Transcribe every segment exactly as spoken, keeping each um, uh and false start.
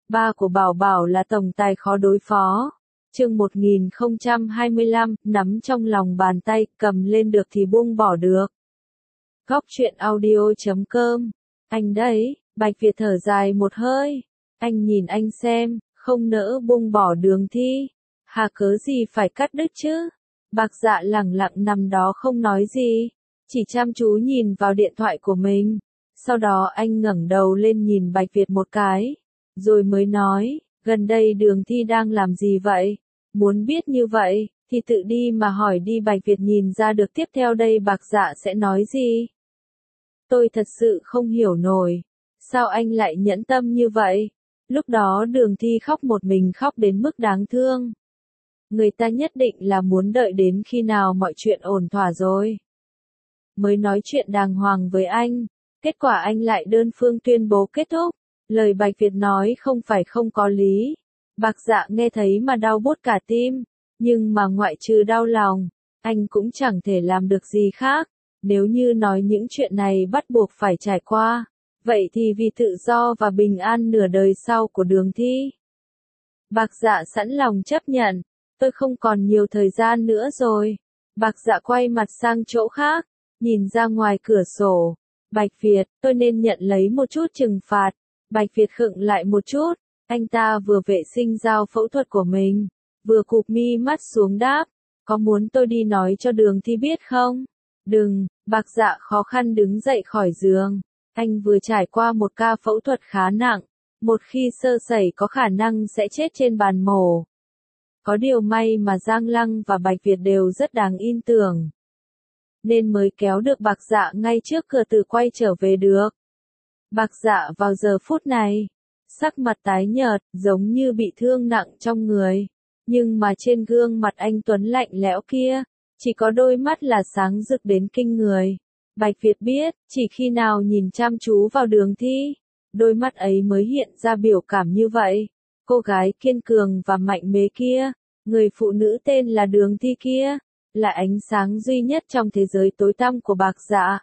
Ba của Bảo Bảo là tổng tài khó đối phó. Chương một nghìn không trăm hai mươi lăm, nắm trong lòng bàn tay, cầm lên được thì buông bỏ được. Góc truyện audio chấm com. Anh đấy, Bạch Việt thở dài một hơi. Anh nhìn anh xem, không nỡ buông bỏ Đường Thi. Hà cớ gì phải cắt đứt chứ? Bạc Dạ lẳng lặng nằm đó không nói gì, chỉ chăm chú nhìn vào điện thoại của mình. Sau đó anh ngẩng đầu lên nhìn Bạch Việt một cái, rồi mới nói, gần đây Đường Thi đang làm gì vậy? Muốn biết như vậy, thì tự đi mà hỏi đi. Bạch Việt nhìn ra được tiếp theo đây Bạc Dạ sẽ nói gì. Tôi thật sự không hiểu nổi, sao anh lại nhẫn tâm như vậy? Lúc đó Đường Thi khóc một mình, khóc đến mức đáng thương. Người ta nhất định là muốn đợi đến khi nào mọi chuyện ổn thỏa rồi mới nói chuyện đàng hoàng với anh. Kết quả anh lại đơn phương tuyên bố kết thúc. Lời Bạch Việt nói không phải không có lý. Bạc Dạ nghe thấy mà đau buốt cả tim. Nhưng mà ngoại trừ đau lòng, anh cũng chẳng thể làm được gì khác. Nếu như nói những chuyện này bắt buộc phải trải qua, vậy thì vì tự do và bình an nửa đời sau của Đường Thi, Bạc Dạ sẵn lòng chấp nhận. Tôi không còn nhiều thời gian nữa rồi. Bạc Dạ quay mặt sang chỗ khác, nhìn ra ngoài cửa sổ. Bạch Việt, tôi nên nhận lấy một chút trừng phạt. Bạch Việt khựng lại một chút. Anh ta vừa vệ sinh dao phẫu thuật của mình, vừa cụp mi mắt xuống đáp. Có muốn tôi đi nói cho Đường Thi biết không? Đừng. Bạc Dạ khó khăn đứng dậy khỏi giường. Anh vừa trải qua một ca phẫu thuật khá nặng. Một khi sơ sẩy có khả năng sẽ chết trên bàn mổ. Có điều may mà Giang Lăng và Bạch Việt đều rất đáng tin tưởng, nên mới kéo được Bạc Dạ ngay trước cửa tử quay trở về được. Bạc Dạ vào giờ phút này, sắc mặt tái nhợt, giống như bị thương nặng trong người. Nhưng mà trên gương mặt anh tuấn lạnh lẽo kia, chỉ có đôi mắt là sáng rực đến kinh người. Bạch Việt biết, chỉ khi nào nhìn chăm chú vào Đường Thi, đôi mắt ấy mới hiện ra biểu cảm như vậy. Cô gái kiên cường và mạnh mẽ kia, người phụ nữ tên là Đường Thi kia, là ánh sáng duy nhất trong thế giới tối tăm của Bạc Dạ.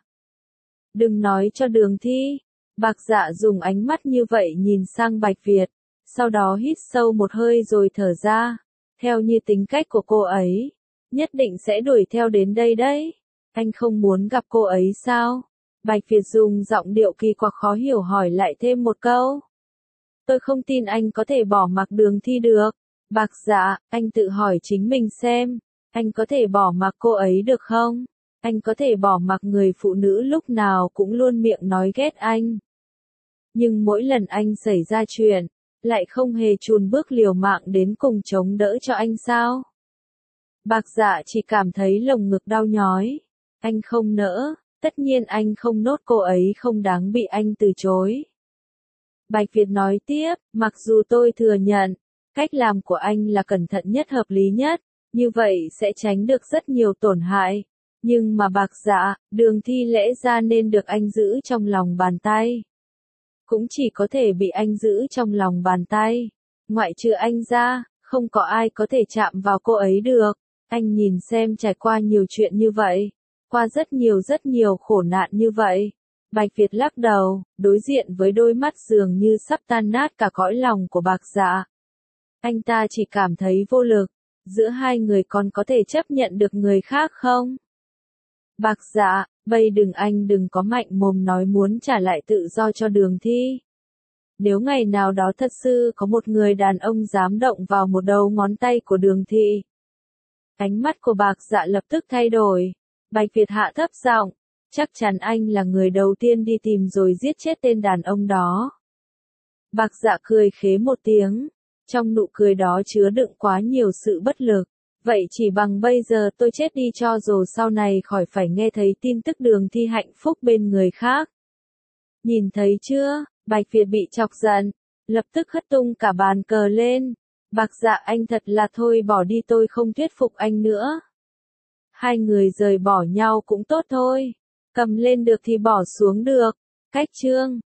Đừng nói cho Đường Thi. Bạc Dạ dùng ánh mắt như vậy nhìn sang Bạch Việt, sau đó hít sâu một hơi rồi thở ra. Theo như tính cách của cô ấy, nhất định sẽ đuổi theo đến đây đấy. Anh không muốn gặp cô ấy sao? Bạch Việt dùng giọng điệu kỳ quặc khó hiểu hỏi lại thêm một câu. Tôi không tin anh có thể bỏ mặc Đường Thi được. Bạc Dạ, anh tự hỏi chính mình xem, anh có thể bỏ mặc cô ấy được không? Anh có thể bỏ mặc người phụ nữ lúc nào cũng luôn miệng nói ghét anh, nhưng mỗi lần anh xảy ra chuyện, lại không hề chùn bước liều mạng đến cùng chống đỡ cho anh sao? Bạc Dạ chỉ cảm thấy lồng ngực đau nhói. Anh không nỡ, tất nhiên anh không nốt, cô ấy không đáng bị anh từ chối. Bạch Việt nói tiếp, mặc dù tôi thừa nhận, cách làm của anh là cẩn thận nhất, hợp lý nhất, như vậy sẽ tránh được rất nhiều tổn hại. Nhưng mà Bạc Dạ, Đường Thi lẽ ra nên được anh giữ trong lòng bàn tay. Cũng chỉ có thể bị anh giữ trong lòng bàn tay. Ngoại trừ anh ra, không có ai có thể chạm vào cô ấy được. Anh nhìn xem, trải qua nhiều chuyện như vậy, qua rất nhiều rất nhiều khổ nạn như vậy. Bạch Việt lắc đầu, đối diện với đôi mắt dường như sắp tan nát cả cõi lòng của Bạc Dạ. Anh ta chỉ cảm thấy vô lực. Giữa hai người còn có thể chấp nhận được người khác không? Bạc Dạ, bây đừng anh đừng có mạnh mồm nói muốn trả lại tự do cho Đường Thi. Nếu ngày nào đó thật sự có một người đàn ông dám động vào một đầu ngón tay của Đường Thi. Ánh mắt của Bạc Dạ lập tức thay đổi. Bạch Việt hạ thấp giọng, chắc chắn anh là người đầu tiên đi tìm rồi giết chết tên đàn ông đó. Bạc Dạ cười khế một tiếng, trong nụ cười đó chứa đựng quá nhiều sự bất lực. Vậy chỉ bằng bây giờ tôi chết đi cho rồi sau này khỏi phải nghe thấy tin tức Đường Thi hạnh phúc bên người khác. Nhìn thấy chưa? Bạch Việt bị chọc giận, lập tức hất tung cả bàn cờ lên. Bạc Dạ, anh thật là thôi bỏ đi, tôi không thuyết phục anh nữa. Hai người rời bỏ nhau cũng tốt thôi. Cầm lên được thì bỏ xuống được. Cách chương